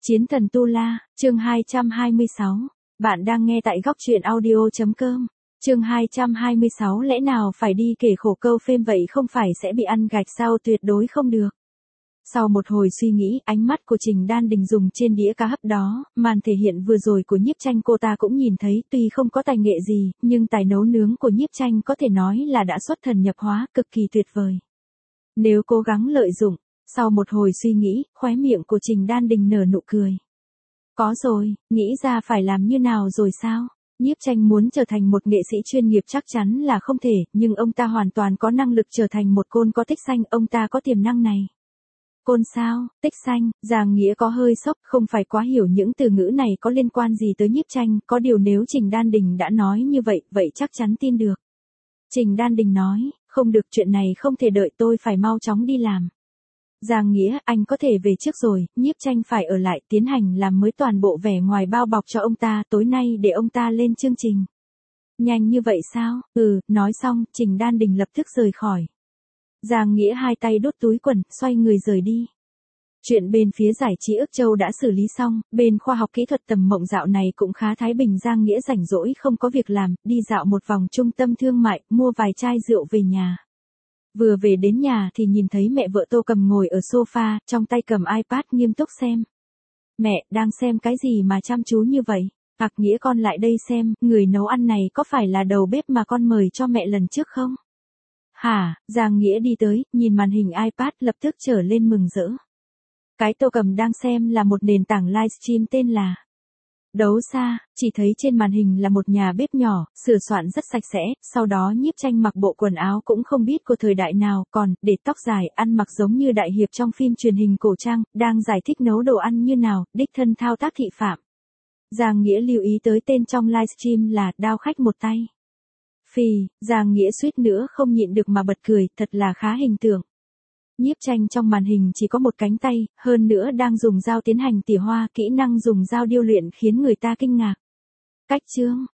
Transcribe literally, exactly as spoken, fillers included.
Chiến thần Tu La, chương hai trăm hai mươi sáu. Bạn đang nghe tại góc truyện audio.com. Chương hai trăm hai mươi sáu lẽ nào phải đi kể khổ câu phêm vậy không phải sẽ bị ăn gạch sao tuyệt đối không được. Sau một hồi suy nghĩ, ánh mắt của Trình Đan Đình dùng trên đĩa cá hấp đó, màn thể hiện vừa rồi của Nhiếp Tranh cô ta cũng nhìn thấy, tuy không có tài nghệ gì, nhưng tài nấu nướng của Nhiếp Tranh có thể nói là đã xuất thần nhập hóa, cực kỳ tuyệt vời. Nếu cố gắng lợi dụng, sau một hồi suy nghĩ, khóe miệng của Trình Đan Đình nở nụ cười. Có rồi, nghĩ ra phải làm như nào rồi sao? Nhiếp Tranh muốn trở thành một nghệ sĩ chuyên nghiệp chắc chắn là không thể, nhưng ông ta hoàn toàn có năng lực trở thành một côn có tích xanh, ông ta có tiềm năng này. Côn sao, tích xanh, Giang Nghĩa có hơi sốc, không phải quá hiểu những từ ngữ này có liên quan gì tới Nhiếp Tranh, có điều nếu Trình Đan Đình đã nói như vậy, vậy chắc chắn tin được. Trình Đan Đình nói, không được, chuyện này không thể đợi, tôi phải mau chóng đi làm. Giang Nghĩa, anh có thể về trước rồi, Nhiếp Tranh phải ở lại tiến hành làm mới toàn bộ vẻ ngoài bao bọc cho ông ta, tối nay để ông ta lên chương trình. Nhanh như vậy sao? Ừ, nói xong, Trình Đan Đình lập tức rời khỏi. Giang Nghĩa hai tay đút túi quần, xoay người rời đi. Chuyện bên phía giải trí Ước Châu đã xử lý xong, bên khoa học kỹ thuật Tầm Mộng dạo này cũng khá thái bình. Giang Nghĩa rảnh rỗi không có việc làm, đi dạo một vòng trung tâm thương mại, mua vài chai rượu về nhà. Vừa về đến nhà thì nhìn thấy mẹ vợ Tô Cầm ngồi ở sofa, trong tay cầm iPad nghiêm túc xem. Mẹ, đang xem cái gì mà chăm chú như vậy? Ặc Nghĩa, con lại đây xem, người nấu ăn này có phải là đầu bếp mà con mời cho mẹ lần trước không? Hả? Giang Nghĩa đi tới, nhìn màn hình iPad lập tức trở lên mừng rỡ. Cái Tô Cầm đang xem là một nền tảng livestream tên là Đấu Xa, chỉ thấy trên màn hình là một nhà bếp nhỏ, sửa soạn rất sạch sẽ, sau đó Nhiếp Tranh mặc bộ quần áo cũng không biết của thời đại nào, còn, để tóc dài, ăn mặc giống như đại hiệp trong phim truyền hình cổ trang, đang giải thích nấu đồ ăn như nào, đích thân thao tác thị phạm. Giang Nghĩa lưu ý tới tên trong livestream là Đao Khách Một Tay. Phì, Giang Nghĩa suýt nữa không nhịn được mà bật cười, thật là khá hình tượng. Nhiếp Tranh trong màn hình chỉ có một cánh tay, hơn nữa đang dùng dao tiến hành tỉa hoa, kỹ năng dùng dao điêu luyện khiến người ta kinh ngạc. Cách chương,